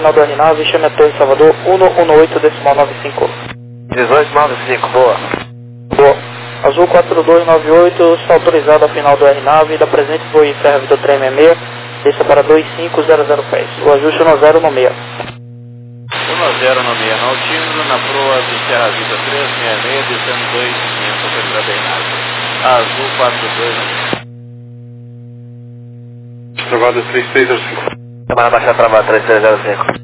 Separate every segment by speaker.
Speaker 1: final do RNAV, chame a Torre Salvador 118.95.
Speaker 2: 1895, boa.
Speaker 1: Boa. Azul 4298, está autorizado a final do RNAV, da presente foi Serra Vitor 366, desça para 25000 pés. O ajuste 10 no 6.
Speaker 2: 10 no 6, no altímetro, na proa do Serra Vida 366, descendo 2500 para Bernardo. Azul 42.
Speaker 3: Travado 3305.
Speaker 2: Semana baixa travada 3305.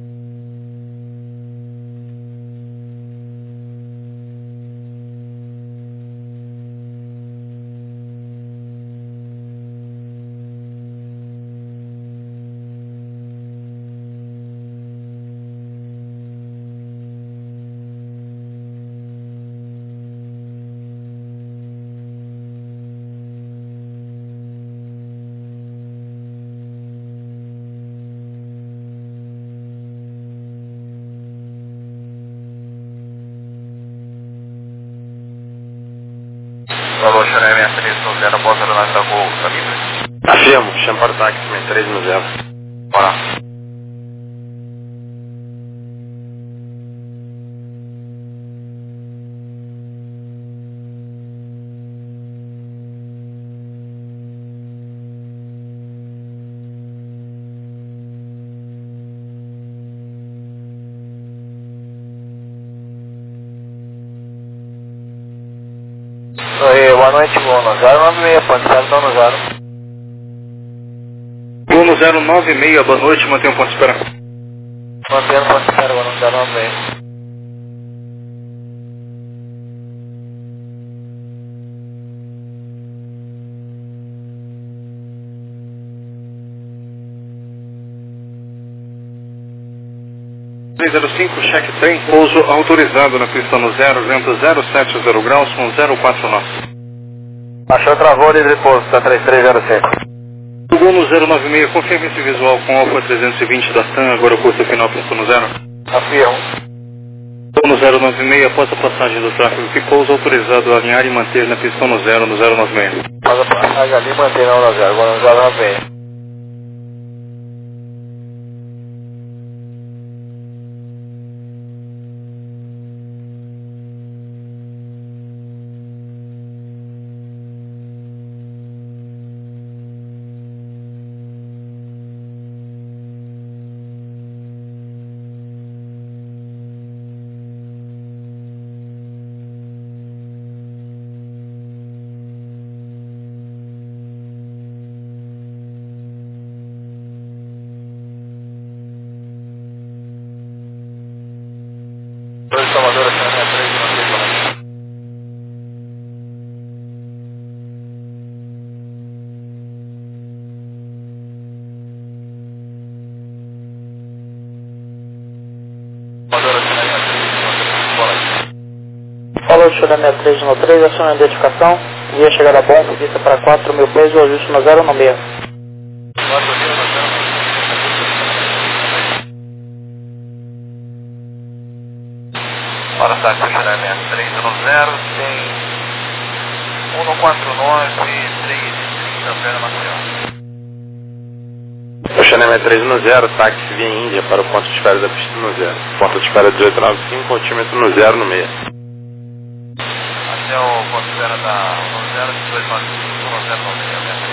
Speaker 2: Valor Xané 6390, após a nós da Gol, tá livre?
Speaker 3: Afirmo, chama para o táxi 6390.
Speaker 2: Bora. Oi, boa noite, voo no 096, ponto 0, tô no 0.
Speaker 3: Voo no 096, boa noite, mantenha um ponto de espera.
Speaker 2: Mantendo ponto 0, voo no 096.
Speaker 3: Cheque trem, pouso autorizado na pista no 070 graus com 04 nós.
Speaker 2: Achou, travou, livre pouso, tá 3305.
Speaker 3: Voo no 096, confirme esse visual com Alfa 320 da TAM, agora o curso final pista no 0.
Speaker 2: Afirmo.
Speaker 3: Voo no 096, após a passagem do tráfego que pouso autorizado a alinhar e manter na pista no 0 no 096.
Speaker 2: Faz a passagem ali, mantém na 0, vou no 096. Salvador, aqui na minha 3 e não sei como. Salvador, aqui na minha 3 e não sei como.
Speaker 1: Falou, Xané 393, ação de identificação, via chegada a bom, vista para 4.000 pés, o ajuste no 0 no 6.
Speaker 2: 4.000 no 0. Para táxi Xané 63 no 0, tem 149, 330 pé Maceió.
Speaker 3: Xané 3 no 0, táxi via Índia para o ponto de espera da pista no 0. Ponto de espera 1895, altímetro no 0 no 6.
Speaker 2: Até o ponto de espera da 0, 1895, no 0 no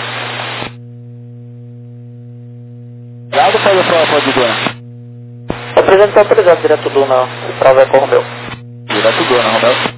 Speaker 2: 6. Gado pode Dona.
Speaker 1: Apresenta autorizado direto do na Traveco Romeu.
Speaker 2: Direto Dona, Romeu.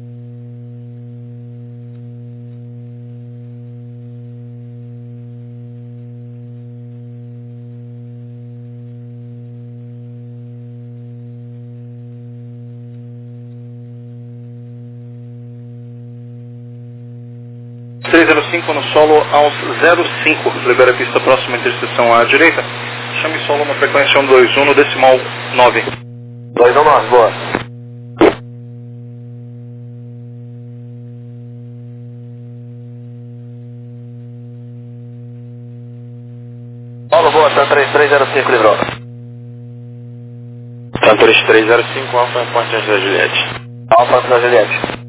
Speaker 3: No solo aos 05, libera a pista próxima à interseção à direita. Chame solo na frequência 121 no decimal 9.
Speaker 2: 219, boa. Paulo, boa, tá 3305, livrou.
Speaker 3: Tá 3305, Alfa Ponte da Juliette.
Speaker 2: Alfa da Juliette.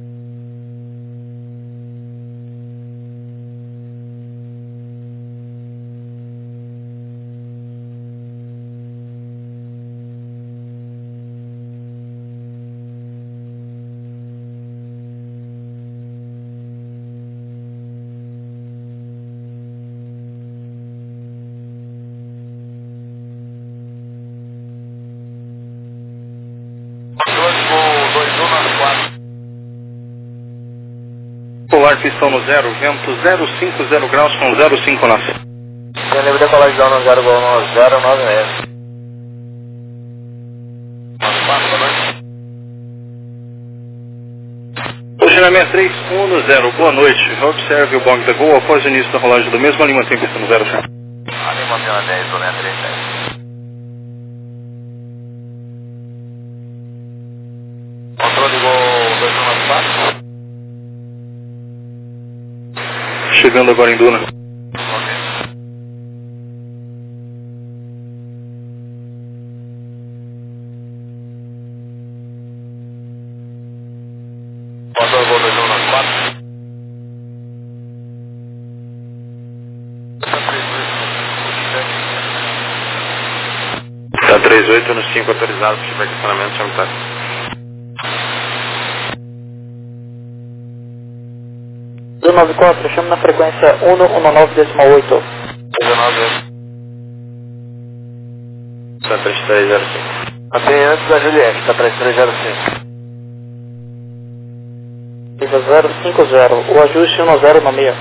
Speaker 3: pistão no 0, vento 050 graus com 05 nós.
Speaker 2: Tem livre decolagem de no 0, gol no 096.
Speaker 3: China 63110, boa noite. Observe o bong da Gol após o início da rolagem do mesmo. A Lima tem pista no 0, senhor.
Speaker 2: A Lima tem 10, do 637. Controle Gol 2194.
Speaker 3: Chegando agora em Duna.
Speaker 2: Controle Gol 2194.
Speaker 3: Tá 38 no 5 autorizado para tiver estacionamento, chama tá.
Speaker 1: Do 94, chamo na frequência 119,8.
Speaker 2: 19.
Speaker 3: Tá 3305.
Speaker 2: Até antes da Juliette, tá 3305.
Speaker 1: Pista 050, o ajuste 10 no meio.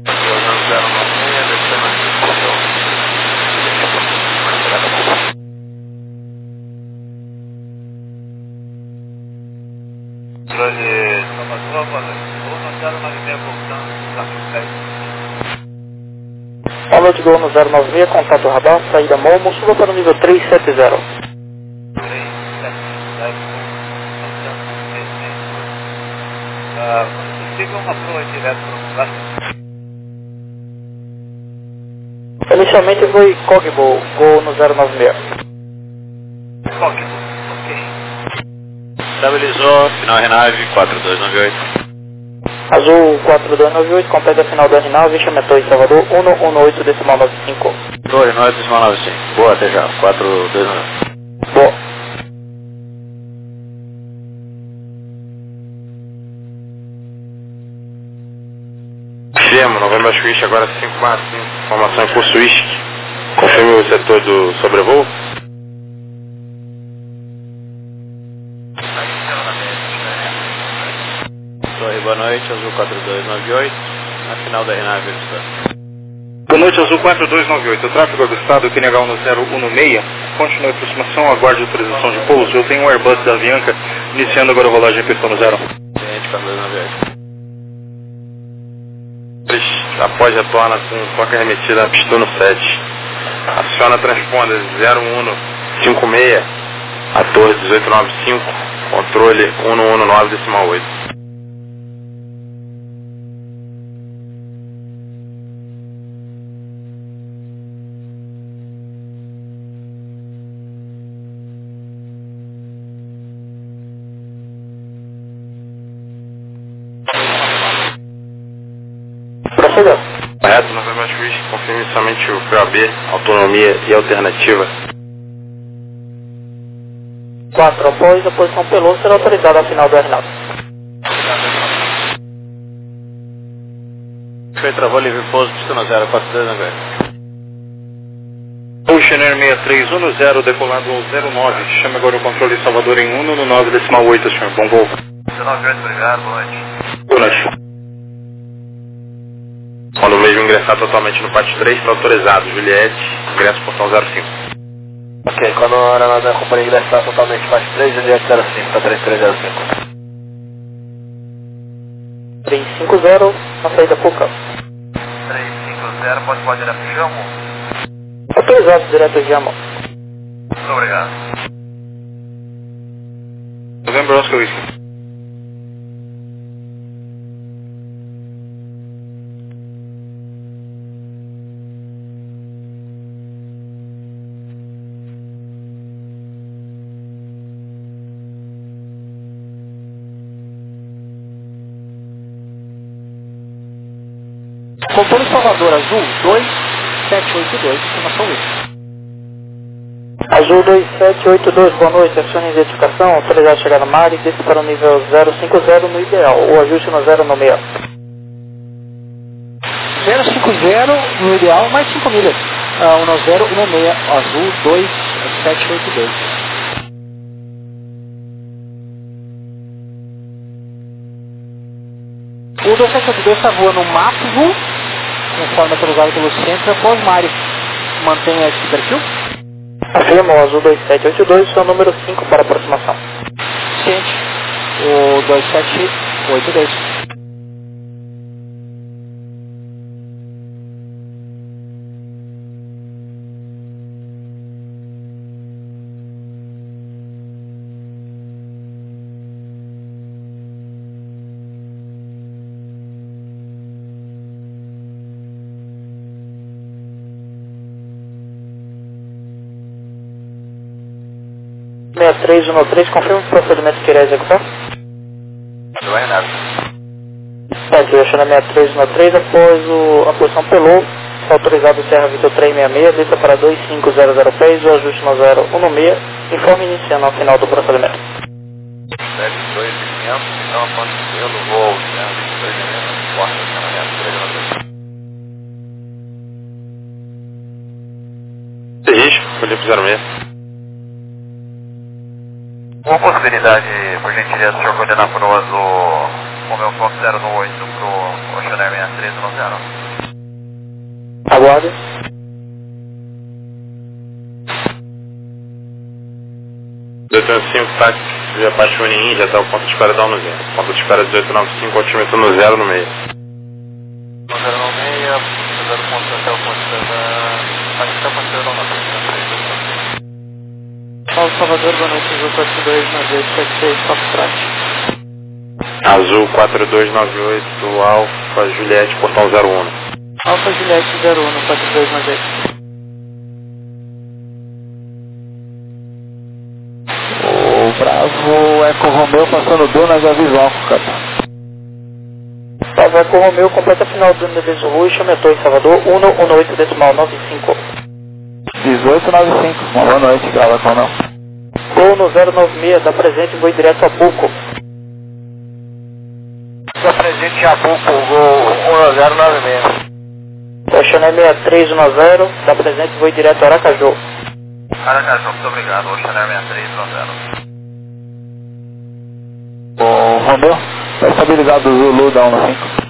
Speaker 1: Falou de Gol no 096, contato radar, saída Momo, suba para o nível 370. Inicialmente foi Cogbo, Gol no 096.
Speaker 2: Estabilizou, final RNAV 4298.
Speaker 1: Azul 4298, completa a final da RNAV, Chametô em Salvador, 118,95.
Speaker 2: 29,95. Boa, até já. 429.
Speaker 1: Boa.
Speaker 3: Gemo, Novembro Swish, agora 5/5. Informação em curso Swish. Confirme o setor do sobrevoo.
Speaker 2: Torre, boa noite, Azul 4298. Na final da RNAV está.
Speaker 3: Boa noite, Azul 4298. O tráfego avistado, QNH 1016. Continue a aproximação, aguarde autorização de pouso. Eu tenho um Airbus da Avianca, iniciando agora a rolagem em pistão no 0.
Speaker 2: Cliente 4298.
Speaker 3: Após retorna com toca remetida a pistão no 7. Aciona transponder 0156. A torre 1895. Controle 119,8.
Speaker 1: Proceda.
Speaker 3: Correto, Novembro Swish, confirme somente o POB, autonomia e alternativa.
Speaker 1: 4, após a posição Peloso será autorizada a final da RNAV.
Speaker 2: Foi, travou livre pouso, pista no 0, 4298.
Speaker 3: Oceaner 6310, decolado ao 09. Chame agora o controle de Salvador em 119,8, senhor. Bom voo.
Speaker 2: 198, obrigado, boa noite.
Speaker 3: Boa noite. Quando o mesmo ingressar totalmente no pátio 3, está autorizado. Juliette, ingresso portão 05.
Speaker 2: Ok, quando a aeronave da companhia ingressar totalmente no pátio 3, Juliette 05, tá 3305.
Speaker 1: 350, na saída Puca.
Speaker 2: 350, pode direto pro Jamo?
Speaker 1: Autorizado direto Jamo.
Speaker 2: Muito obrigado.
Speaker 3: Novembro Oscar Whisky.
Speaker 1: Controle Salvador Azul 2782, informação isso. Azul 2782, boa noite, acione a identificação, autorizado a chegar no mar e desce para o nível 050 no ideal, o ajuste no 0 no meio. 050 no ideal, mais 5 milhas. 1016, Azul 2782. O 2782 está voando um máximo, conforme atualizado pelo centro, após Mário. Mantenha esse perfil. Afirma o azul 2782, seu número 5 para aproximação. Ciente, o 2782.
Speaker 2: Vai
Speaker 1: 6313, confirma o procedimento que irá executar.
Speaker 2: nada.
Speaker 1: Certo, deixando a 6313 após a posição pelou, está autorizado o Serra Vitor 366, lista para 2500 pés, o ajuste no 016, informe iniciando ao final do procedimento.
Speaker 2: 72500, então após pelo voo, Serra Vitor 366, porta,
Speaker 3: Risco, Felipe 06.
Speaker 2: Uma possibilidade, por gentileza, o senhor coordenar para o azul Romeu Fox 018 para o Oceanair 6390.
Speaker 1: Aguarde.
Speaker 3: Delta 5, táxi, via Paixone Índia, até o ponto de espera da 10. Ponto de espera 1895, altímetro no 0 no meio.
Speaker 2: No 096, 0 ponto até o ponto de espera, acho que até o ponto de espera da 10.
Speaker 1: Paulo Salvador, boa noite, azul 429876, Foxtrot.
Speaker 3: Azul 4298, Alfa Juliette, portão 01.
Speaker 1: Alfa Juliette 01, 4298. O Bravo Eco Romeu passando Dunas Avisóco, cara. Bravo Eco Romeu, completa final do Dunas Rua, Chametô em Salvador, 118.95. 1895, uma boa noite, Bravo Eco Romeu. Voo no 096, da presente, vou direto a Buco.
Speaker 2: Da presente a Buco, voo 1096.
Speaker 1: Oceanair 6310, da presente, vou direto a Aracaju.
Speaker 2: Aracaju, muito obrigado, Oceanair 6310.
Speaker 1: O Romeu, está estabilizado o Zulu da 15.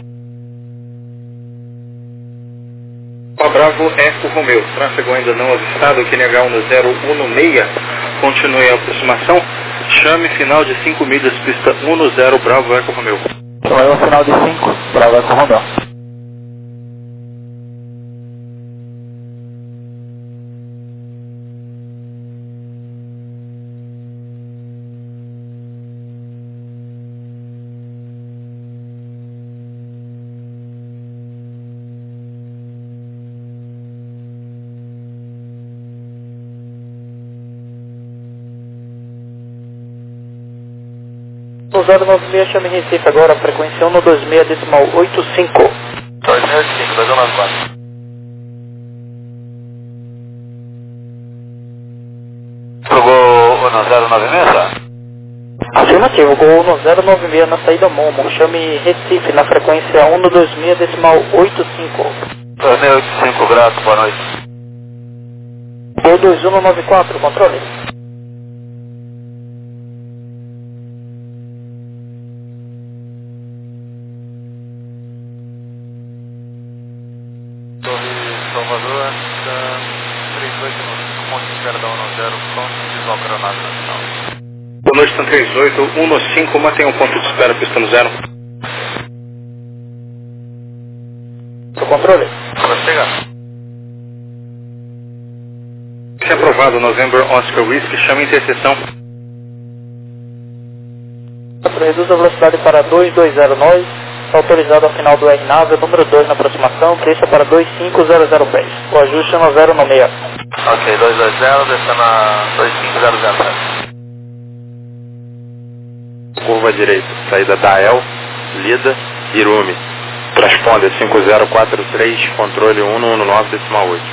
Speaker 3: Bravo Eco Romeu, tráfego ainda não avistado, QNH no 016, continue a aproximação, chame final de 5 milhas, pista 10, Bravo Eco Romeu.
Speaker 1: Chamei o final de 5, Bravo Eco Romeu. No 096, chame Recife agora, frequência 126, decimal 85.
Speaker 2: 2085, 2194. Pro gol no 096?
Speaker 1: Afirmativo, gol no 096 na saída Momo, chame Recife na frequência 126, decimal 85.
Speaker 2: 2085, grato, boa noite.
Speaker 1: Gol 2194, controle.
Speaker 2: Salvador, 38 no ponto de espera da 10, pronto, desloca a aeronave nacional.
Speaker 3: Boa noite, Tan 38, 15, mantenha um ponto de espera, pista no 0.
Speaker 1: Pro controle.
Speaker 2: Pode pegar.
Speaker 3: Se aprovado, November Oscar Whisky, chame interseção.
Speaker 1: Reduz a velocidade para 220 nós. Está autorizado ao final do RNAV, número 2 na aproximação, deixa para 2500 pés. O ajuste é no 096.
Speaker 2: Ok, 220, descendo a 2500.
Speaker 3: Curva direita, saída Dael, Lida, Irumi. Transponder 5043, controle 119, decimal 8.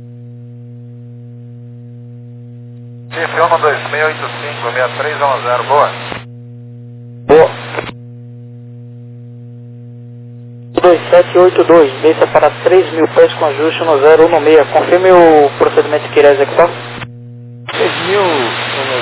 Speaker 2: F1 no 2685, 6310, boa.
Speaker 1: Boa. 2782, desça para 3.000 pés com ajuste no 016. Confirme o procedimento que irá executar.
Speaker 2: 3.000 no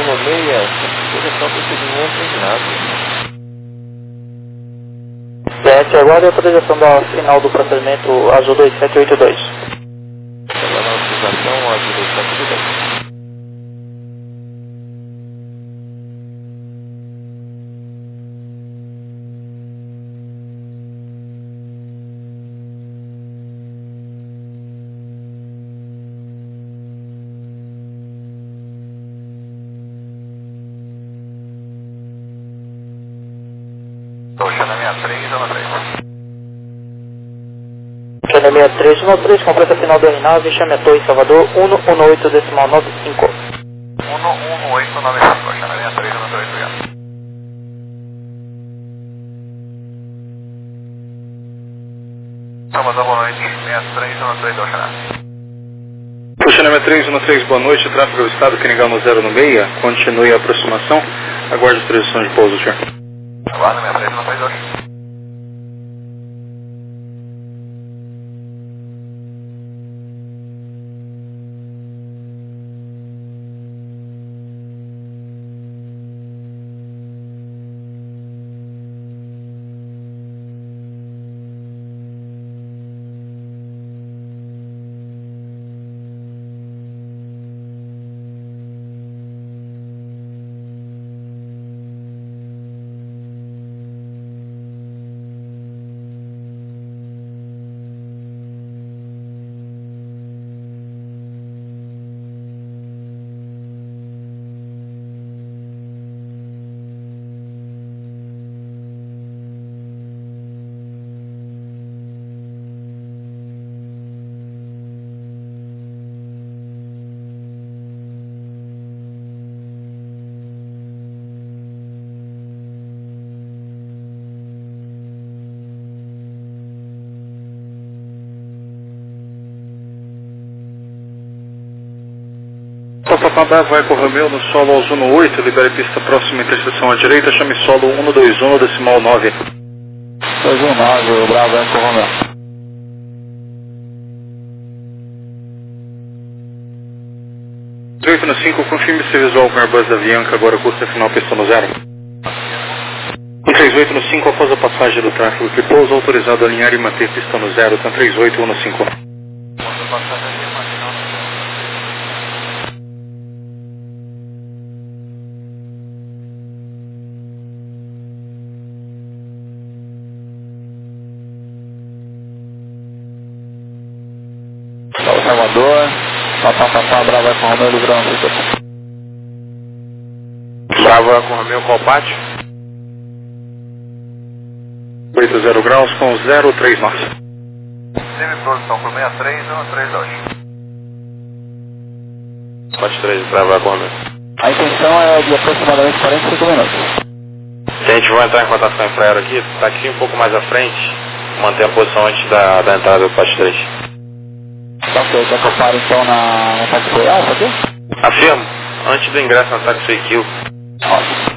Speaker 2: 016, executar o procedimento terminado.
Speaker 1: 7, aguarde a autorização da final do procedimento Azul 2782.
Speaker 2: Aguarda a autorização Azul 2782.
Speaker 3: Oceana 6313.
Speaker 1: Oceana 6313, completa final do R9, chame a torre Salvador 118 decimal 95.
Speaker 3: 11895, Oceana 6313. Salvador, boa noite, 6313 do Oceana. Oceana 6313, boa noite, tráfego do estado, Caningão no 0 no meia, continue a aproximação, aguarde a autorização de pouso, senhor. Aguarda 6313. Papa Bravo Eco Romeo no solo Azul 8, libere pista próxima interseção à direita, chame solo 121 decimal 9.
Speaker 1: 219, Bravo Eco Romeo.
Speaker 3: 385, confirme se visual com Airbus da Avianca, agora curta final pista no 0. 3815, após a passagem do tráfego que pousa, autorizado a alinhar e manter pista no 0, tá 3815.
Speaker 1: Salvador, Bravo Eco Romeo, livrão,
Speaker 2: Bravo Eco Romeo, qual pátio?
Speaker 3: 80 graus com 03 nós.
Speaker 2: Sempre produção por 63 Pátio 3, Bravo Eco Romeo.
Speaker 1: A intenção é de aproximadamente 45 minutos.
Speaker 2: Se a gente vai entrar em contato com a Infraero aqui, está aqui um pouco mais à frente, manter a posição antes da entrada do Pátio 3.
Speaker 1: Ok, quer que eu pare então na taxi Alfa aqui?
Speaker 2: Afirmo, antes do ingresso na Taxi Kill.
Speaker 1: Ótimo.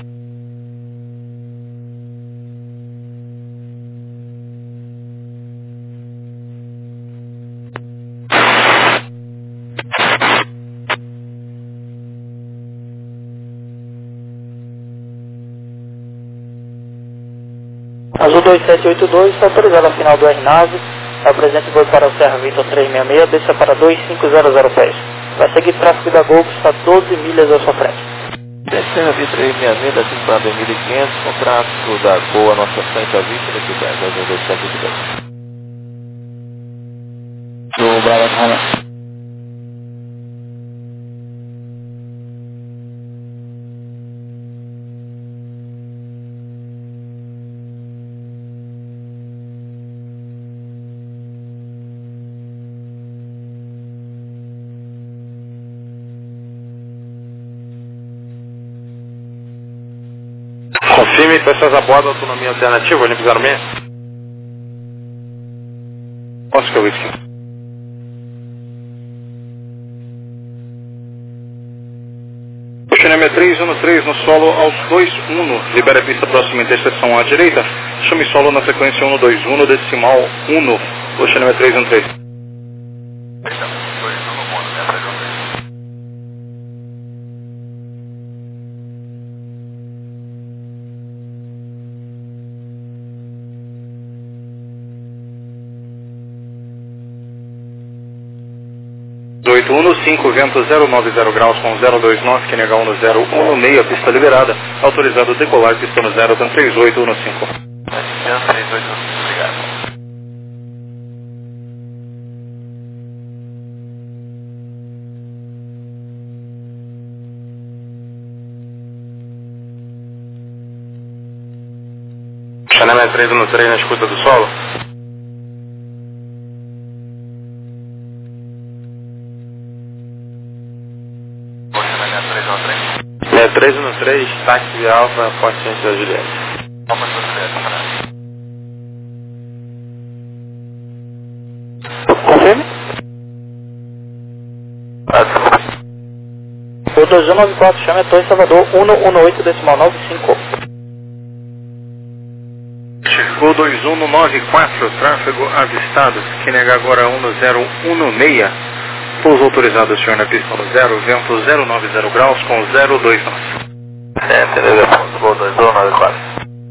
Speaker 1: Azul 2782, está autorizado a final do R9, apresente voo para o Serra Vitor 366, desça para 2500 pés. Vai seguir tráfego da Gol, que está 12 milhas à sua frente.
Speaker 2: Serra Vitor 366, descendo para 2500, com tráfego da Gol à nossa frente a vista daqui do Azul 2782.
Speaker 1: Do Bravo Eco Romeo.
Speaker 2: Confirme pessoas a bordo, autonomia alternativa, Olimpo 06.
Speaker 3: Oscar Whisky. Oceana 6313 no solo aos 21, libera a pista próxima interseção à direita, chame solo na frequência 121 decimal 1, Oceana 6313. 1815, vento 090 graus com 02 nós, QNH 1016, pista liberada, autorizado decolar, pista no 03815.
Speaker 2: 3815, obrigado.
Speaker 3: Chanel 313 na escuta do solo. É 313, táxi Alfa, Forte Ciência da Juliette.
Speaker 1: Confirme. O 2194, chame a Torre Salvador 118.95.
Speaker 3: Chegou 2194, tráfego avistado, QNH agora 1016, pouso autorizado, senhor, na pista no 0, vento 090 graus com 02 nós.
Speaker 2: Beleza, ponto, 2194.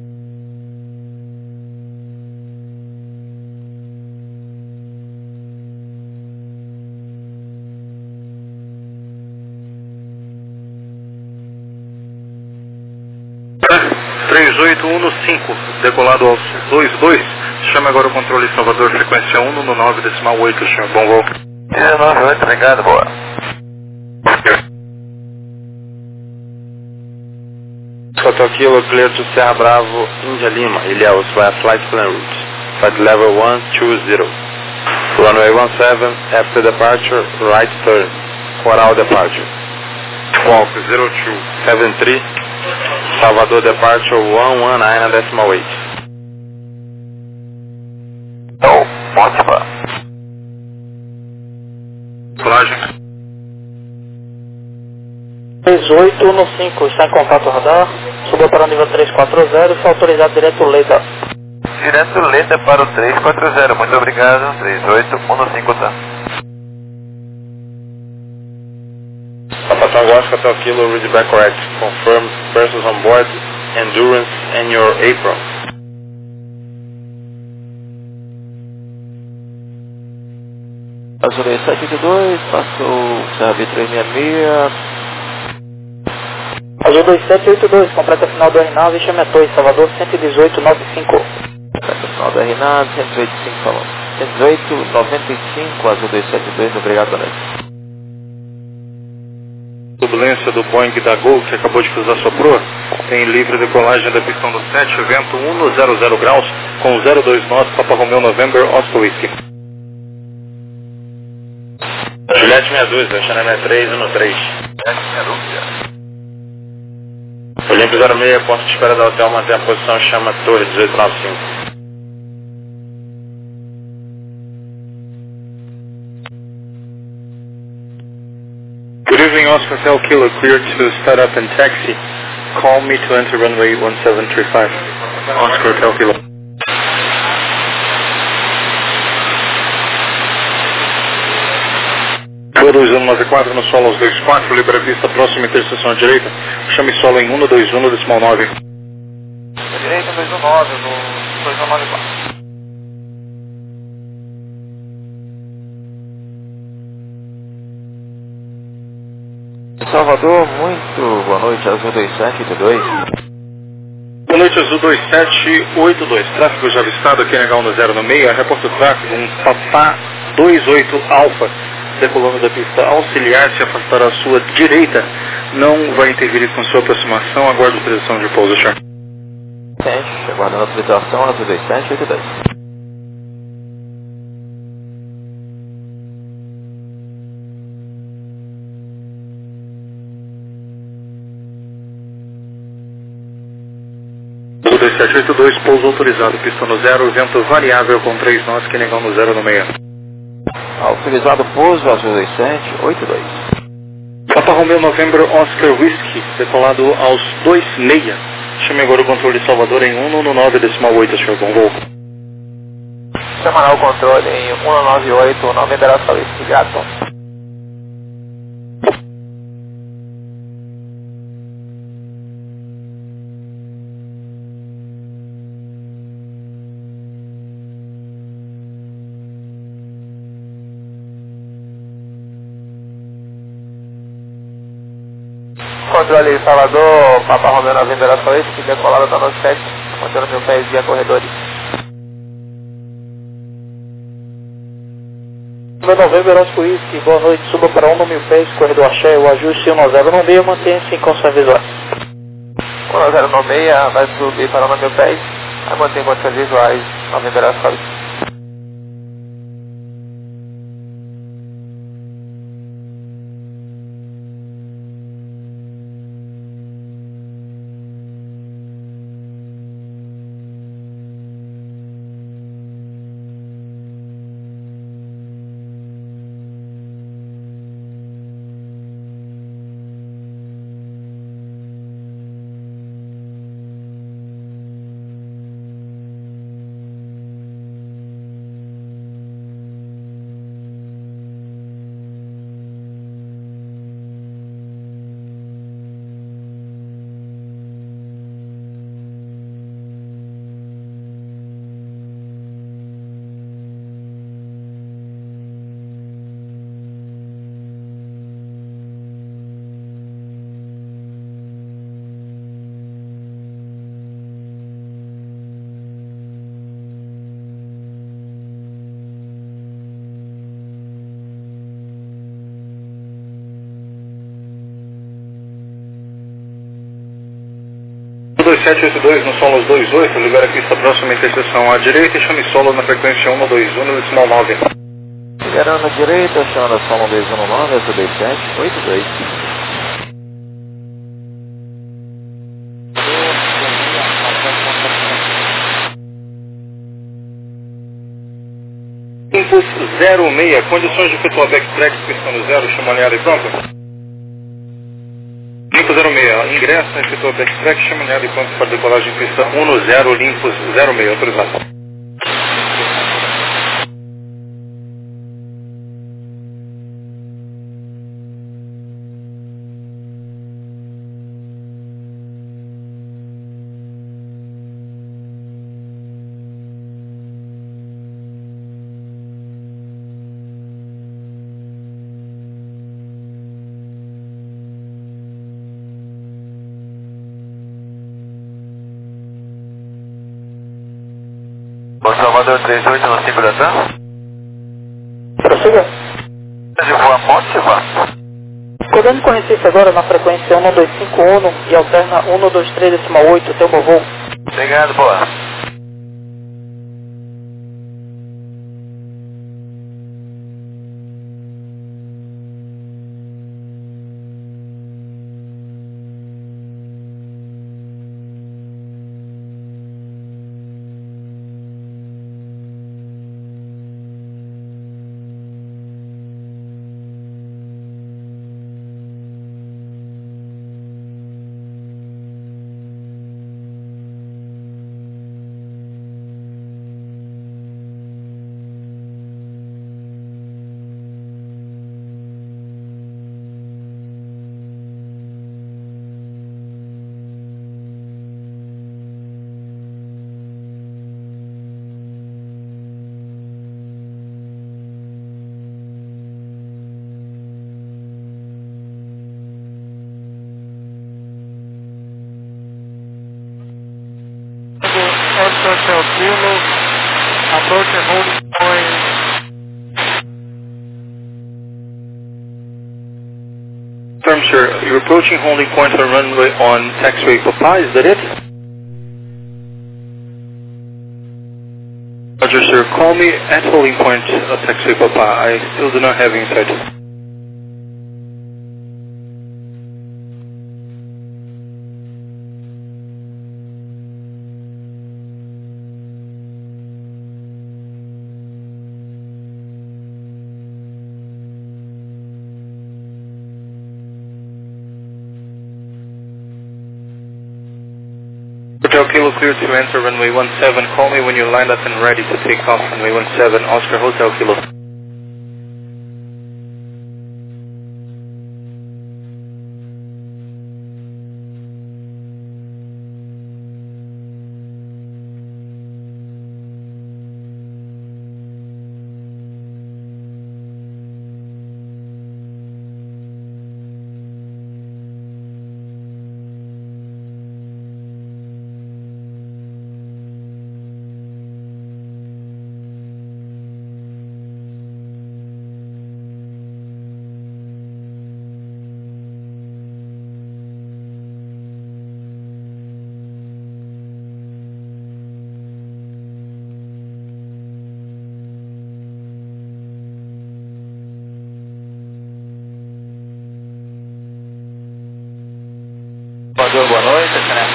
Speaker 3: Tá, 3815, decolado aos 22, chame agora o controle Salvador, frequência 1 no 9,8, senhor, bom voo.
Speaker 2: 98, obrigado, boa.
Speaker 3: Hotel Kilo, clear to Serra Bravo, India Lima, Ilhéus, via flight plan route, flight level 120, runway 17, after departure, right turn, for all departure. Squawk 0273, Salvador departure 119.8.
Speaker 2: Então, ótima.
Speaker 3: Colagem.
Speaker 1: 3815, está em contato radar, subiu para o nível 340, está autorizado direto Leda.
Speaker 2: Direto Leda para o 340, muito obrigado, 3815, tá?
Speaker 3: Papa Tango Oscar Hotel Kilo, read back correct. Confirm persons on board, endurance and your apron.
Speaker 2: Azul 782, passou CRV 366.
Speaker 1: Azul 2782, completa final do RNAV, chame a Torre Salvador 118.95.
Speaker 2: Completa final do RNAV, 118.95 falando. 118.95, Azul 272, obrigado, boa noite.
Speaker 3: Turbulência do Boeing da Gol, que acabou de cruzar sua proa, tem livre decolagem da pistão do 7, vento 100 graus, com 02 nós, Papa Romeo November, Oscar Whiskey. Juliette 62, Chanel 6313. Olímpio 06, ponto de espera da hotel, mantém a posição, chama Torre 1895. Good evening, Oscar Hotel Kilo, clear to start up and taxi. Call me to enter runway 1735. Oscar Hotel Kilo. Rua 2194 no solo aos 24, libera pista próxima interseção à direita. Chame solo em 121 decimal 9.
Speaker 2: Direita 219, no 2194. Salvador, muito boa noite, Azul 2782.
Speaker 3: Boa noite, Azul 2782. Tráfego já avistado aqui na H10 reporta o tráfego, um Papá 28 Alfa, decolando da pista auxiliar, se afastar à sua direita, não vai interferir com sua aproximação, aguarde autorização de pouso, senhor.
Speaker 2: Aguardando a autorização, Azul 2782.
Speaker 3: Azul 2782, pouso autorizado, pista no 0, vento variável com 3 nós, que negão no 0 no meio.
Speaker 2: Autorizado pouso, Azul 2782.
Speaker 3: Papa Romeo November Oscar Whiskey, decolado aos 26. Chame agora o controle de Salvador em 119 decimal 8, senhor, bom voo.
Speaker 2: Chamará o controle em 198, não venderá só isso, obrigado.
Speaker 1: Controle Salvador, Papa Romeo Novembro Oeste, que decolada da 97, mantendo meu pés via corredores. Meu Novembro Oeste, boa noite, suba para 1 no 1000 pés, corredor Axé, o ajuste 190 no meio, mantenha-se em condições visuais. 190 no meio, vai subir para 1 no 1000 pés, vai manter em condições visuais, Novembro Oeste.
Speaker 3: Dois 782 no solo 28, libera a pista próxima interseção à direita e chame solo na frequência 121 no decimal 9.
Speaker 2: Liberando à direita, chama solo 219, essa 2782.
Speaker 3: Impus 06, condições de efetuar backtrack, pista no 0, chama alinhada e pronto. Limpo 06, ingressa, efetua backtrack, chama alinhada e pronto para decolagem pista 1 no 0, Limpos 06, autorizado.
Speaker 2: Salvador 38 no 5 da TAM.
Speaker 1: Prossiga.
Speaker 2: De voa Motiva.
Speaker 1: Codando com receita agora na frequência 1251 e alterna 123,8, teu bom voo.
Speaker 2: Obrigado, boa.
Speaker 4: Hotel Kilo, approach and holding point.
Speaker 3: Confirm, sir, you're approaching holding point on runway on taxiway Papa, is that it? Roger, sir, call me at holding point of taxiway Papa. I still do not have you in sight. Hotel Kilo cleared to enter runway 17. Call me when you're lined up and ready to take off runway 17. Oscar Hotel Kilo.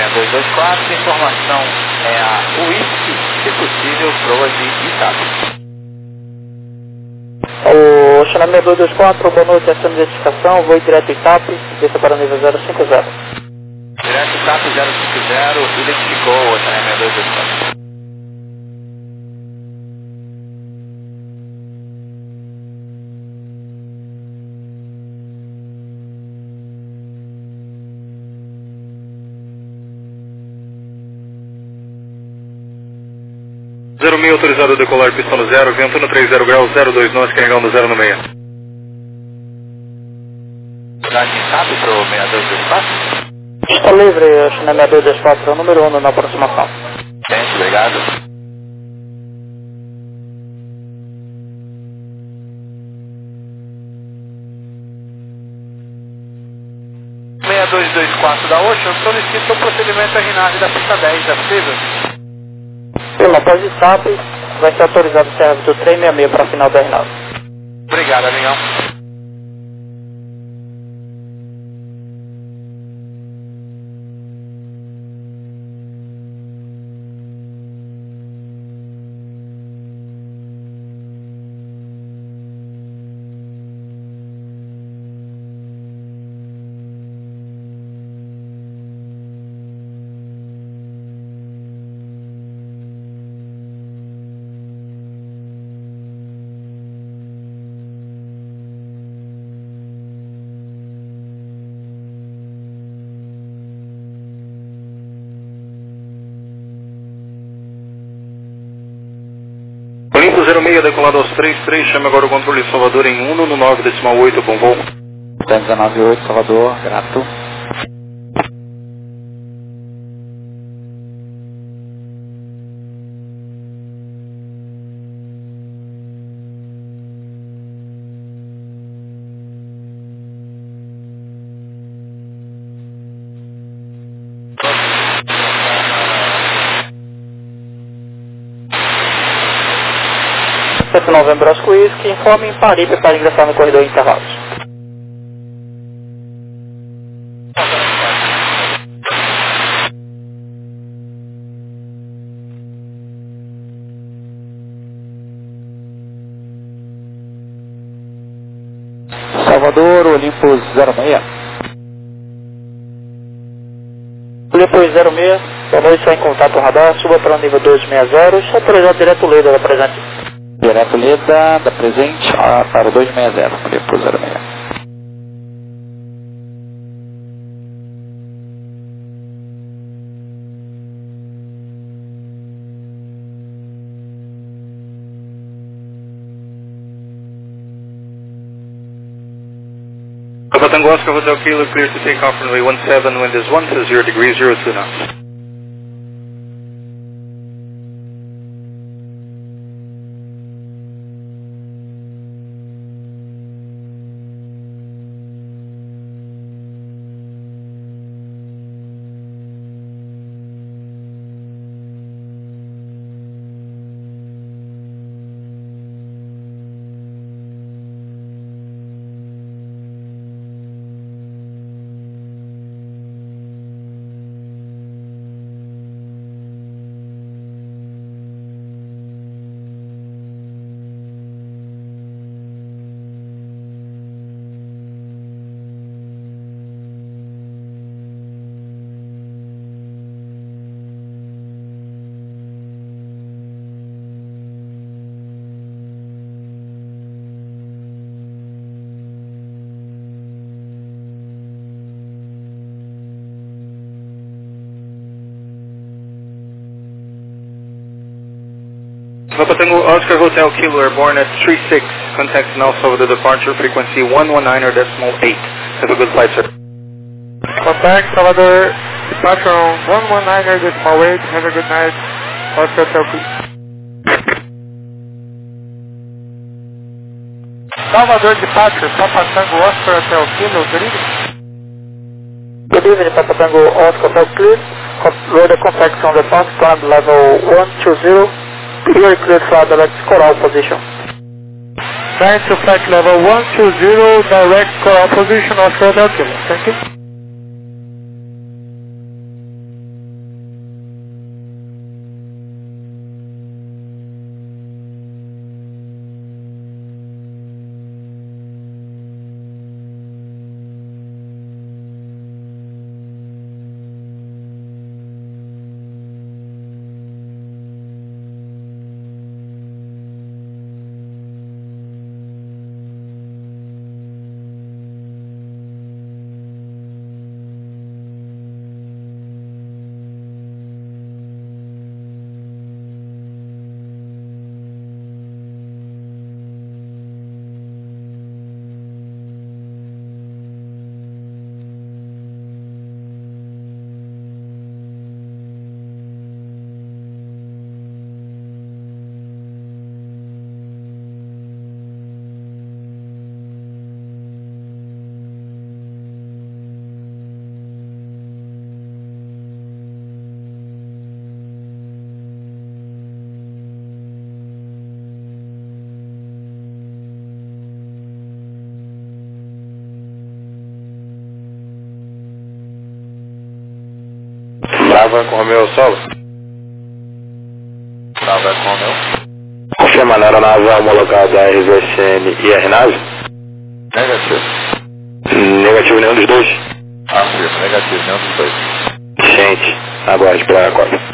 Speaker 2: 6224, informação é a Whisky, se possível, proas de Itapi.
Speaker 1: O China 6224, boa noite, essa identificação, voo direto Itapi, desça para o nível 050.
Speaker 2: Direto Itapi 050, identificou o China 6224.
Speaker 3: Autorizado a decolar, pistão no 0, vento no 30 graus, 02 nós, carregando no 0 no meio.
Speaker 2: Cidade de Itapi para o 6224.
Speaker 1: Está livre, China 6224, número 1 na aproximação.
Speaker 2: Gente, obrigado.
Speaker 4: Da Ocean, solicita o procedimento a RNAV da pista 10, é possível?
Speaker 1: Após Itapi, vai ser autorizado o serviço do 366 para a final da RNAV.
Speaker 2: Obrigado, amigão.
Speaker 3: Olimpo 06, decolado aos 33, chame agora o controle Salvador em 1 no 9,8, bom voo.
Speaker 1: 198, Salvador, grato. Novembro Oscar Whisky, informe em Paripe para ingressar no corredor Intervalos. Salvador, Olimpo 06. Olimpo 06, boa noite, está em contato radar, suba para o nível 260, está autorizado direto Leda da presente. Direto Leda da presente para o 260, Olimpo 06.
Speaker 3: Tango Oscar Hotel Kilo, clear to take off runway 17, wind is 120 degrees, 02 knots. Papa Tango Oscar Hotel Kilo, airborne at 36, contact now Salvador departure frequency 119.8. Have a good flight, sir.
Speaker 4: Contact Salvador, departure on 119.8, have a good night, Oscar Hotel Kilo. Salvador departure, Papa Tango Oscar Hotel Kilo, good evening.
Speaker 1: Good evening, Papa Tango Oscar Hotel Kilo. Road contact from the path, climb level 120. You are cleared for direct coral position.
Speaker 4: Trying to flight level 120, direct coral position, Oscar Hotel Kilo. Thank you.
Speaker 3: Bravo Eco Romeo solo.
Speaker 2: Bravo Eco Romeo.
Speaker 3: Confirma na aeronave homologada RVSN e RNAV?
Speaker 2: Negativo.
Speaker 3: Negativo nenhum dos dois?
Speaker 2: Afirmo, negativo, nenhum dos dois.
Speaker 3: Gente, aguarde para a costa.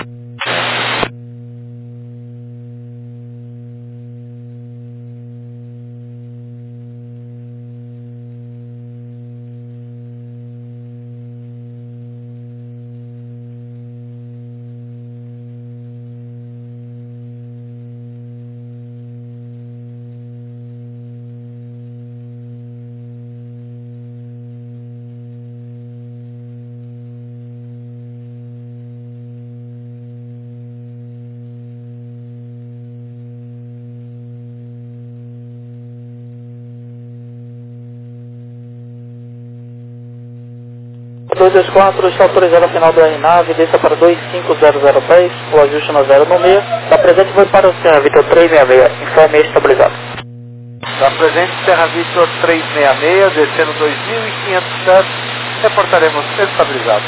Speaker 1: Dois 224, está autorizado a final da RNAV, desça para 25000 pés, o ajuste no 0 no meio. Da presente foi para o Serra Vitor 366, informe estabilizado.
Speaker 5: Da presente Serra Vitor 366, descendo 2500 pés, reportaremos estabilizado.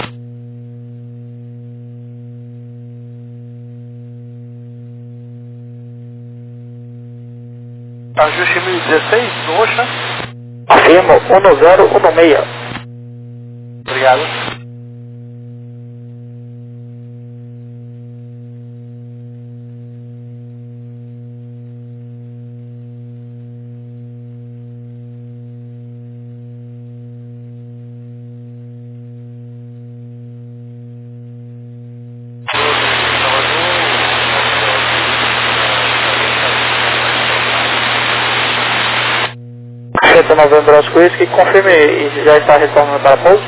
Speaker 5: Ajuste 1016, no Ocean.
Speaker 1: Afirmo 1016.
Speaker 5: Obrigado.
Speaker 1: Santa Novembro Oscar Whisky, confirme e já está retornando para pouso.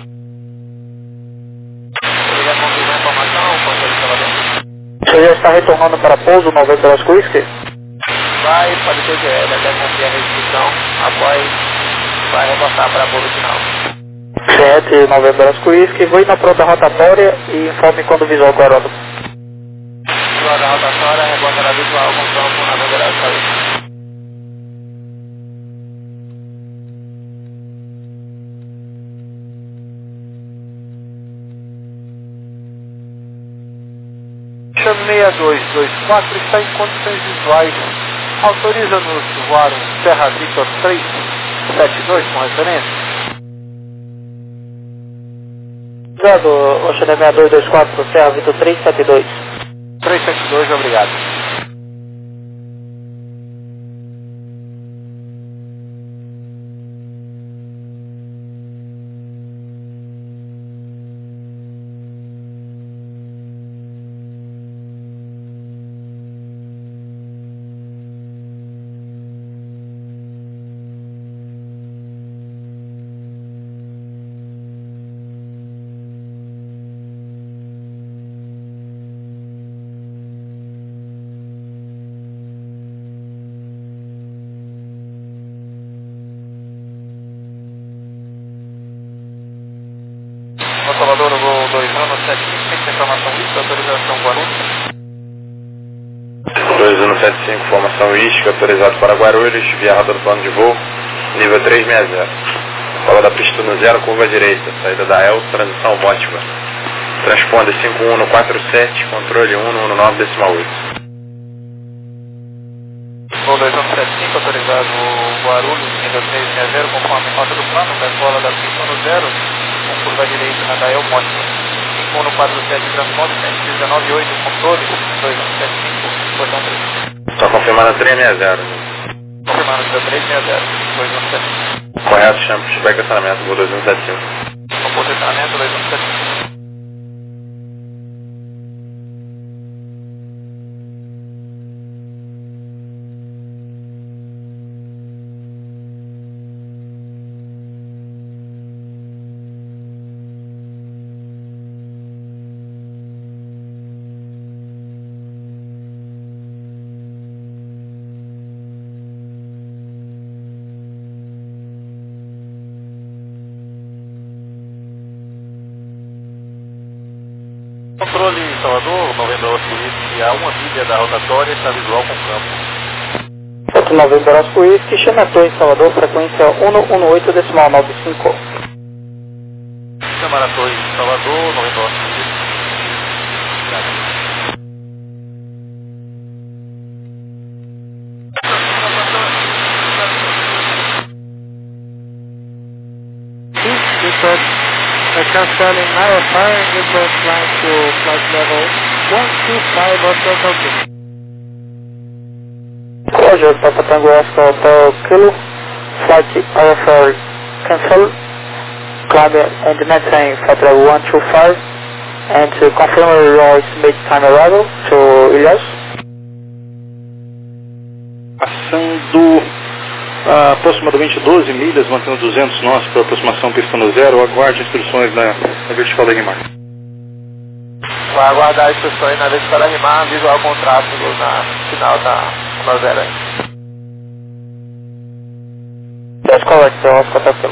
Speaker 1: O senhor já está retornando para pouso, Novembro Oscar Whisky?
Speaker 5: Vai, pode ser que ele até cumprir a restrição, após vai reportar para a bola final.
Speaker 1: 7 Novembro Oscar Whisky, vou ir na pronta rotatória e informe quando visual com o aeródromo.
Speaker 5: Visual da rotatória, reportará visual com campo na bandeira de saída. Chame 6224 está em condições visuais. Autoriza-nos voar um Serra Vitor 372 com referência.
Speaker 1: Obrigado, Ocean 6224, Serra Vitor 372.
Speaker 5: 372, obrigado. Salvador, no voo 2175, tem informação ISCA, autorização Guarulhos.
Speaker 3: 2175, formação ISCA, autorizado para Guarulhos, via rota do plano de voo, nível 360. Fala da pista no 0, curva direita, saída da EL, transição ótima. Transponder 5147, controle 119,8.
Speaker 5: Voo 2175, autorizado Guarulhos, nível 360, conforme rota do plano, decola da pista no 0, com curva direita na Dael Mótica. 5147, transponder 119,8, controle 2175, botão 3.
Speaker 3: Só confirmando a 360.
Speaker 5: Confirmando nível 360, 2175.
Speaker 3: Correto, chama pushback estacionamento, voo 2175.
Speaker 5: Com posicionamento 2175. Controle Salvador, Novembro Oscar Whisky, a 1 milha da rotatória, está visual com campo.
Speaker 1: 4 Novembro Oscar Whisky, chama a torre Salvador, frequência 118,95.
Speaker 5: Chama a torre Salvador, Novembro Oscar Whisky.
Speaker 4: Canceling now, firing inbound flight to flight level 125 on Delta 2.
Speaker 1: Roger, Papa Tango Oscar Hotel Kilo, flight IFR cancel, climb and maintain flight level 125, and to confirm your estimate time arrival to Ilhas.
Speaker 3: Passando aproximadamente 12 milhas, mantendo 200 nós para aproximação pista no zero, aguarde instruções na vertical da RIMAR.
Speaker 5: Vai aguardar as instruções na vertical da RIMAR, visual com tráfego na final da zero.
Speaker 1: That's correct, Oscar Hotel.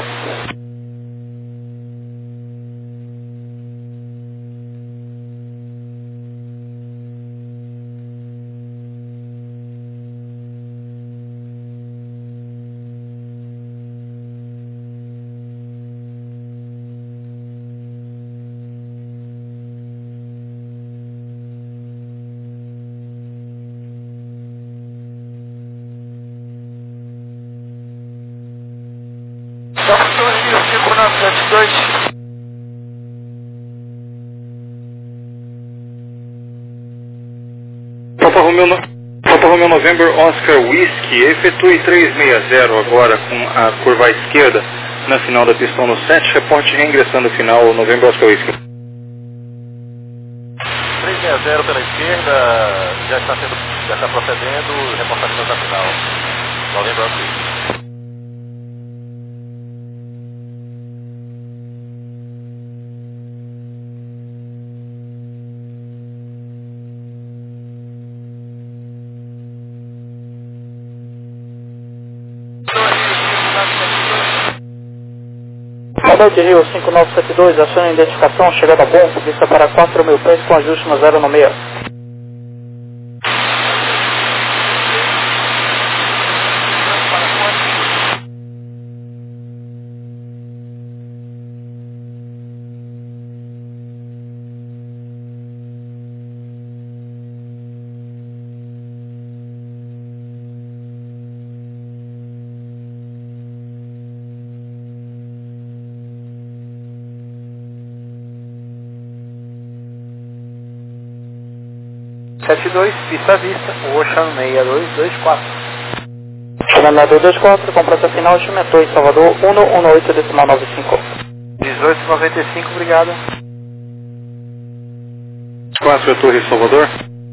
Speaker 3: Papa Romeo November Oscar Whiskey, efetue 360 agora com a curva à esquerda na final da pistão no 7, reporte reingressando final November Oscar Whiskey.
Speaker 5: 360 pela esquerda, já está procedendo, reportamento da final, November Oscar Whiskey.
Speaker 1: Boa noite, Rio 5972, aciona a identificação, chegada a bom, vista para 4.000 pés com ajuste no 0 no meio.
Speaker 5: Pista à vista, Ocean 6224.
Speaker 1: Chamado 24, completo final, estimatou em Salvador 118,95.
Speaker 5: 1895, obrigado.
Speaker 3: 4 Torre Salvador.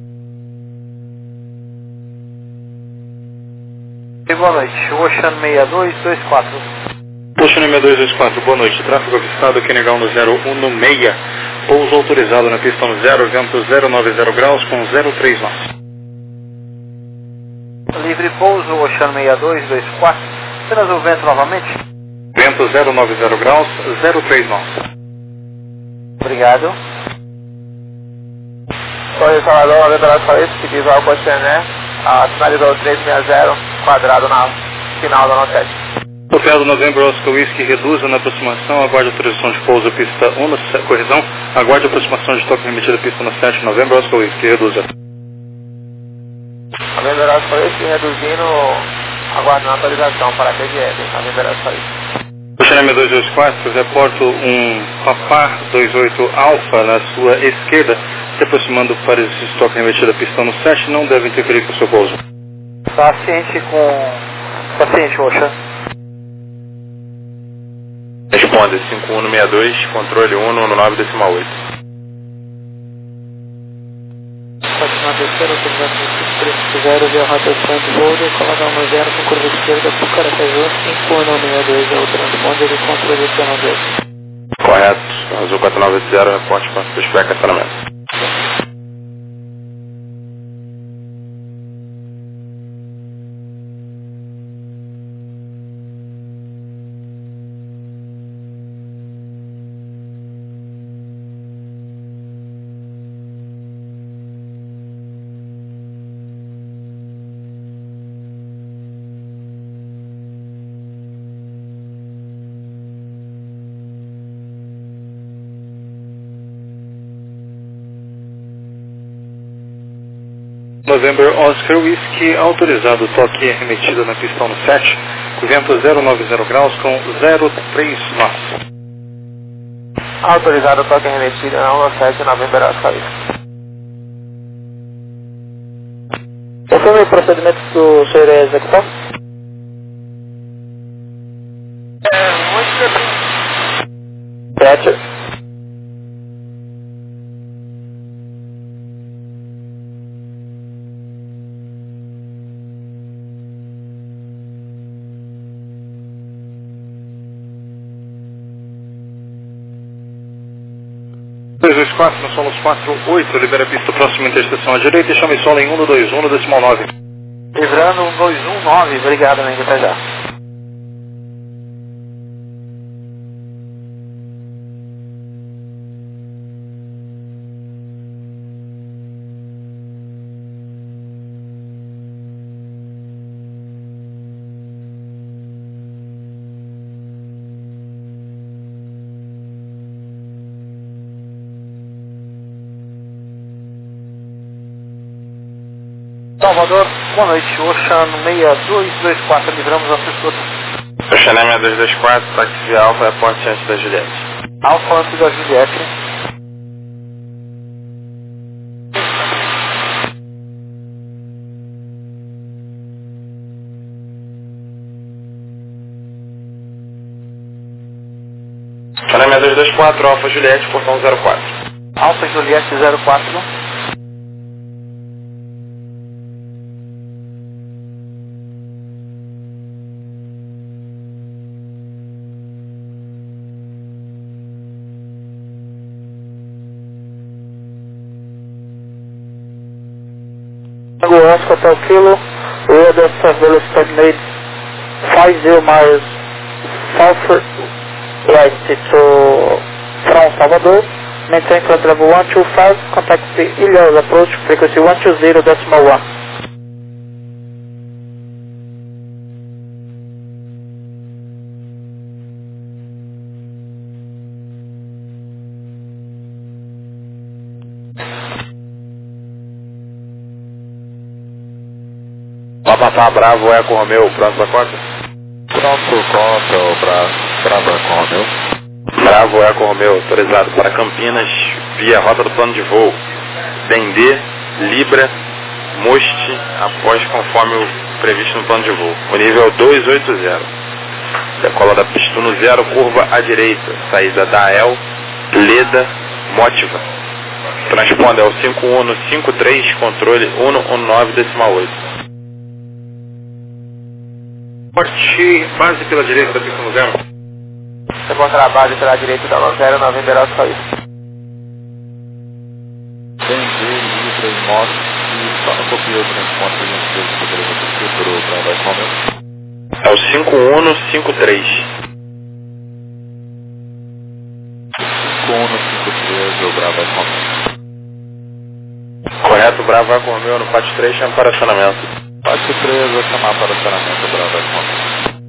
Speaker 5: E boa noite, Ocean 6224.
Speaker 3: Ocean 6224, boa noite. Tráfego avistado aqui Negal no 016. Pouso autorizado na pista no 0, vento 090 graus com 03 nós.
Speaker 5: Livre pouso, Ocean 6224. Apenas o vento novamente.
Speaker 3: Vento 090 graus, 03 nós.
Speaker 5: Obrigado. Oi, Salvador, Aldebrado Faleço, que visual com a CNE. Finalizou 360, quadrado na final da nota 7.
Speaker 3: Operado November Oscar Whiskey, reduza na aproximação, aguarde autorização de pouso pista 1, correção, aguarde aproximação de toque remetida pista no 7, November Oscar Whiskey, reduza.
Speaker 5: November Oscar Whiskey, reduzindo, aguardando a atualização para a TGF, November Oscar Whiskey.
Speaker 3: Ocean 224, reporto um Papá 28 Alpha na sua esquerda, se aproximando para esse estoque remetida pista no 7, não deve interferir com o seu pouso.
Speaker 5: Paciente, Ocean.
Speaker 2: Responde 5162, controle 119,8.
Speaker 1: Fátima terceira, autorização 5350, via rotação de voo, decolada 10 com curva esquerda, Pucaracaju, 5162 é o transponder de controle de 2.
Speaker 2: Correto, Azul 4980, reporte para suspect cancelamento.
Speaker 3: November Oscar Whiskey, autorizado toque e remetida na pista no 7, com vento 090 graus com 03 knots.
Speaker 5: Autorizado toque e remetida na 7, November Oscar Whiskey.
Speaker 1: Confirme o procedimento que o senhor é executar? Roger.
Speaker 3: Nós somos 48, libera a pista próxima interseção à direita e chame solo em 121 decimal 9.
Speaker 5: Livrando 1219, obrigado, amigo, até já. Salvador, boa noite, Ocean 6224, livramos assessor.
Speaker 2: Ocean 6224, táxi via Alfa, aporte antes da Juliette.
Speaker 5: Alfa antes da Juliette.
Speaker 2: Ocean 6224, Alfa Juliette, portão 04.
Speaker 5: Alfa Juliette 04.
Speaker 1: Oscar Hotel Kilo, rear dessa velocity made 50 miles southwest to from Salvador, maintain flight level 125, contact the Ilha's approach frequency 120.1.
Speaker 2: Papapá, Bravo, Eco Romeo, pronto para cota?
Speaker 6: Pronto, conta, Bravo, Eco Romeo.
Speaker 2: Bravo, Eco Romeo, autorizado para Campinas, via rota do plano de voo. Dendê, Libra, Most, após conforme o previsto no plano de voo. O nível 280. Decola da pista no 0, curva à direita. Saída da El, Leda, Motiva. Transponda ao 5153, controle 119.8.
Speaker 3: Porte base pela direita da pista no 0.
Speaker 5: Você encontra a base pela direita da 0, November Oscar Whiskey.
Speaker 6: Dendê, Libra e Moto. E só não copiou o transporte que a gente fez para o Bravo, Eco Romeo.
Speaker 2: É o 5153.
Speaker 6: 5153, o Bravo, Eco Romeo.
Speaker 2: Correto, Bravo, Eco Romeo, no pátio 3, chama para acionamento.
Speaker 6: Pátio 3, vou chamar para o acionamento, Bravo, Eco Romeo.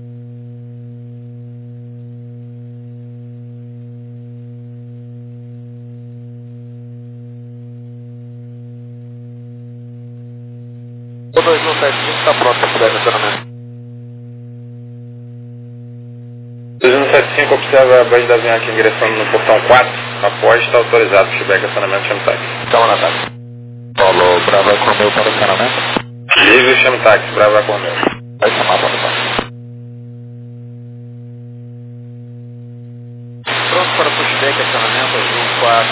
Speaker 5: O 2175 está pronto para poder acionamento.
Speaker 2: 2175 observa a base da Avianca ingressando no portão 4. Após está autorizado. Feedback acionamento, chame táxi.
Speaker 5: Calma na táxi.
Speaker 6: Falou, Bravo, Eco Romeo para o acionamento.
Speaker 2: Livre, chame táxi. Bravo, Eco Romeo.
Speaker 6: Vai chamar para o táxi.
Speaker 5: Pronto para o pushback, acionamento, azul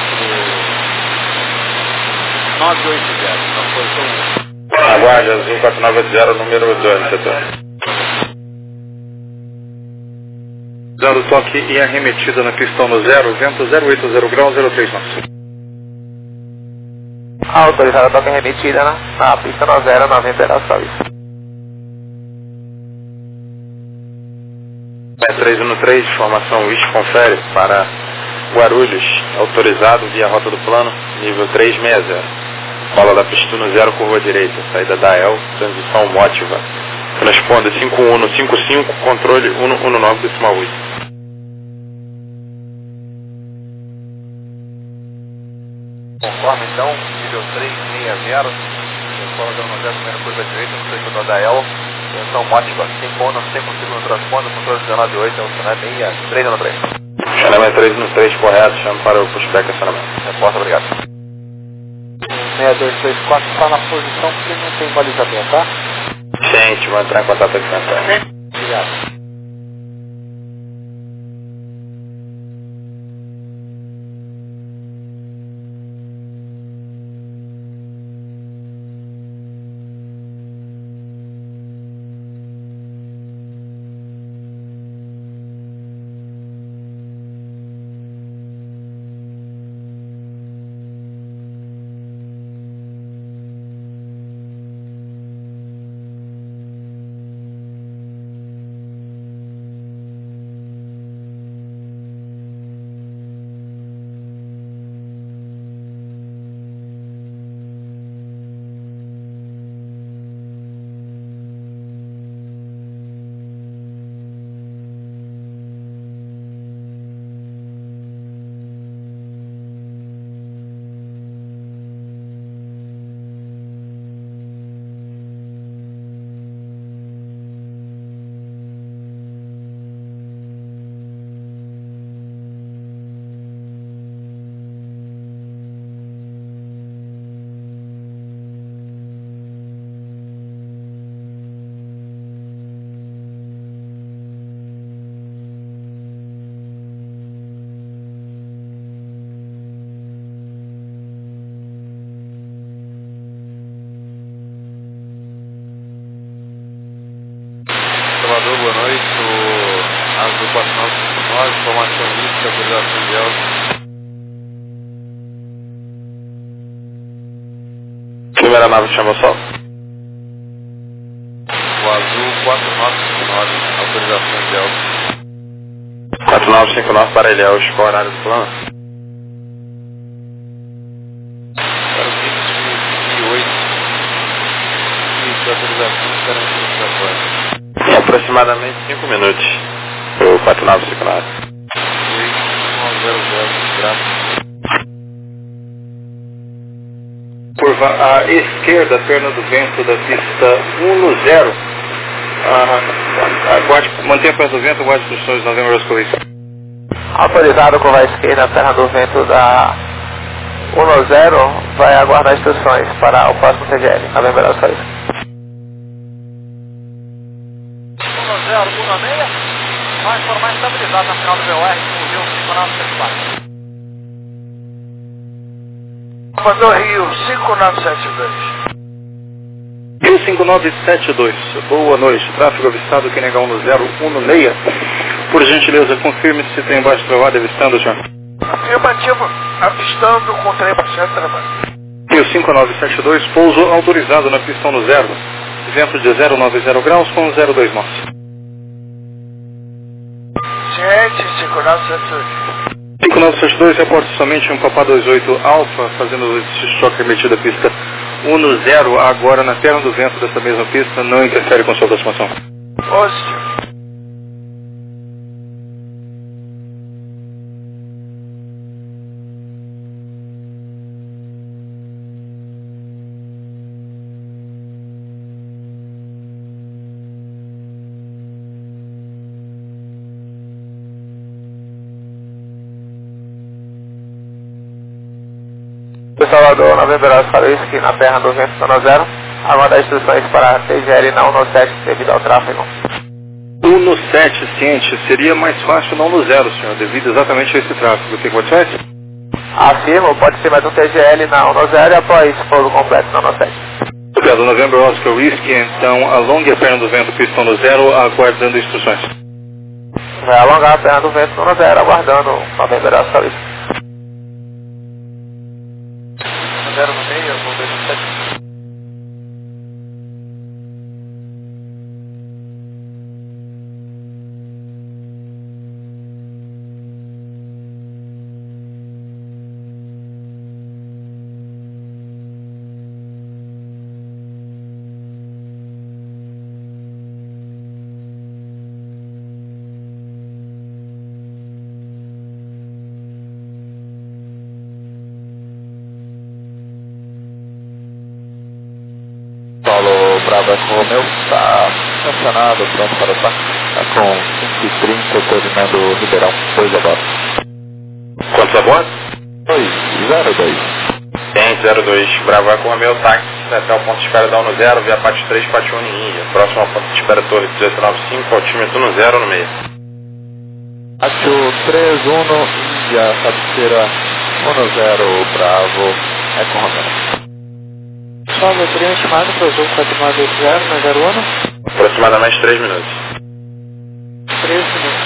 Speaker 5: 4980, na posição 1.
Speaker 2: Aguarde, azul 4980, número 2, setor.
Speaker 3: Dando toque e arremetida na pistão no 0, vento 080 graus 03 knots.
Speaker 5: Autorizada a toque remetida na pista no 0, November Oscar Whiskey.
Speaker 2: 313, formação Wish confere para Guarulhos, autorizado via rota do plano, nível 360. Cola da pista no 0, curva à direita, saída da El, transição Motiva. Transponda 5155, controle 119.8.
Speaker 5: Conforme então, nível 360, Cola da 10, primeira curva direita, no trecho do Adael, tensão Mótica, 5 não sei consigo no transponder, controle 19.8, é o cenário 3
Speaker 2: Chanamento 3 no 3, correto, chamo para o pushback acionamento.
Speaker 5: Resposta, obrigado.
Speaker 1: 6224 está na posição porque não tem balizamento, tá?
Speaker 2: Gente, vou entrar em contato aqui com a Antônio.
Speaker 1: Obrigado.
Speaker 6: Salvador, boa noite. O Azul 4959, informação lista, autorização de Elcio.
Speaker 2: Primeira nave chama o sol.
Speaker 6: O Azul 4959, autorização de Elcio.
Speaker 2: 4959 para Ilhéus, qual o horário do plano?
Speaker 6: Para o 28 e autorização de garantia de apoio.
Speaker 2: Em aproximadamente 5 minutos. O 4959.
Speaker 6: 100, graças.
Speaker 3: Curva à esquerda, perna do vento da pista 10. Mantenha a perna do vento, aguarde instruções, Novembro Oscar.
Speaker 1: Autorizado curva à esquerda, terra do vento da 10, vai aguardar instruções para o próximo TGL, a lembrar só isso.
Speaker 5: 1016, vai informar estabilizado na final do BOR, com o 5974.
Speaker 1: Salvador Rio 5972.
Speaker 3: Rio 5972, boa noite. Tráfego avistado, QNH 1016. Por gentileza, confirme se tem embaixo travado avistando, senhor.
Speaker 1: Afirmativo, avistando com 3% trabalho.
Speaker 3: Rio 5972, pouso autorizado na pista 10. Vento de 090 graus com 02 nós.
Speaker 1: Ciente, 5972.
Speaker 3: 5972, reporta somente um Papá 28 Alfa, fazendo esse choque remetido à pista 10, agora na perna do vento dessa mesma pista, não interfere com sua aproximação.
Speaker 1: Positivo. Salvador, Novembro Oscar Whisky, na perna do vento 10, aguardar instruções para TGL na 17 devido ao tráfego.
Speaker 3: 17, ciente, seria mais fácil não no 0, senhor, devido exatamente a esse tráfego. Tem condições?
Speaker 1: Afirmo, pode ser mais um TGL na 10 e após foro completo na 17.
Speaker 3: Obrigado, Novembro Oscar Whisky, então alongue a perna do vento, pistão no 0, aguardando instruções.
Speaker 1: Vai alongar a perna do vento no 10, aguardando Novembro Oscar Whisky.
Speaker 5: 0 no meio, vou ver no 7.
Speaker 6: Eco Romeo, está estacionado, pronto para estar com 5h30, terminando Ribeirão, 2 a bordo.
Speaker 2: Quantos a bordo?
Speaker 6: 202.
Speaker 2: Tem 02, Bravo Eco Romeo, táxi até o ponto de espera da 10, via parte 3, parte 1 em Índia. Próximo ao ponto de espera Torre 1895, altímetro 10 no meio.
Speaker 6: Acho 31, Índia, cabeceira 10, Bravo Eco Romeo.
Speaker 1: Só letrinha estimada para o Azul 4980 na 01.
Speaker 2: Aproximadamente 3 minutos.
Speaker 1: 3 minutos.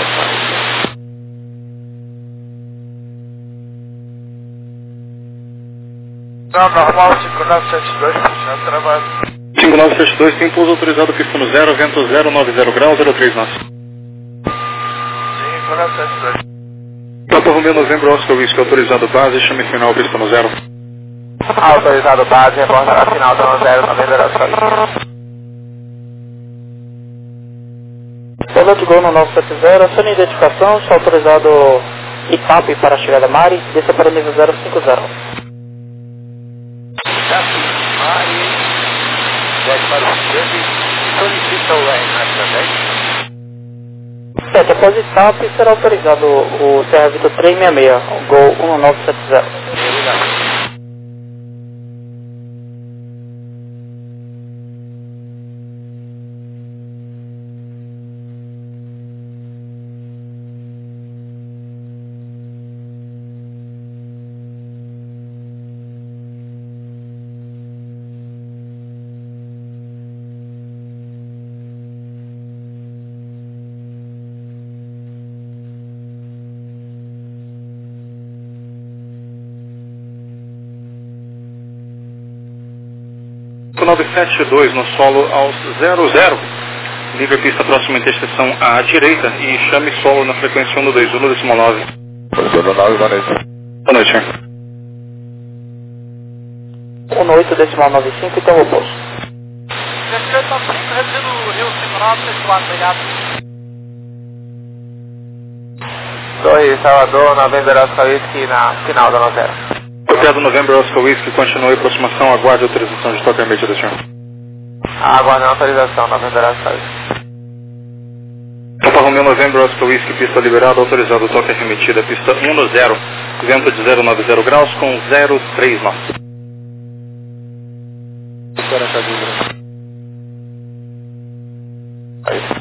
Speaker 5: Não, normal, 5972, puxando trabalho.
Speaker 3: 5972 tem pouso autorizado, pista no 0, vento 090 graus, 03 knots.
Speaker 5: 5972.
Speaker 3: Papa Romeo Novembro Oscar Whisky, autorizado base, chame final, pista no 0.
Speaker 5: Autorizado base, reporta na final da 10, Novembro Oscar Whisky.
Speaker 1: Piloto Gol no 970, acione identificação, está autorizado IPAP para a chegada Mari, desça para o nível 050.
Speaker 5: Mari, desce para o Sub, solicita o RN também.
Speaker 1: Após IPAP será autorizado o Serra Vitor 366, Gol 1970.
Speaker 3: Com 972 no solo aos 00. Livre pista próxima interseção à direita e chame solo na frequência 121.9.
Speaker 6: 129, boa noite.
Speaker 3: Boa noite, senhor.
Speaker 1: 18.95, então o posto.
Speaker 5: 1895, reduzindo o Rio Central, festivalado, obrigado. 2, Salvador, Novembro Oscar Whisky na final da 90.
Speaker 3: Copiado Novembro Oscar Whisky, continue a aproximação, aguarde a autorização de toque emitida, senhor.
Speaker 5: Aguarde a autorização, Novembro Oscar Whisky.
Speaker 3: Papa Romeo Novembro Oscar Whisky, pista liberada, autorizado toque remetida, pista 10, vento de 090 graus com 03 knots.
Speaker 6: 40 de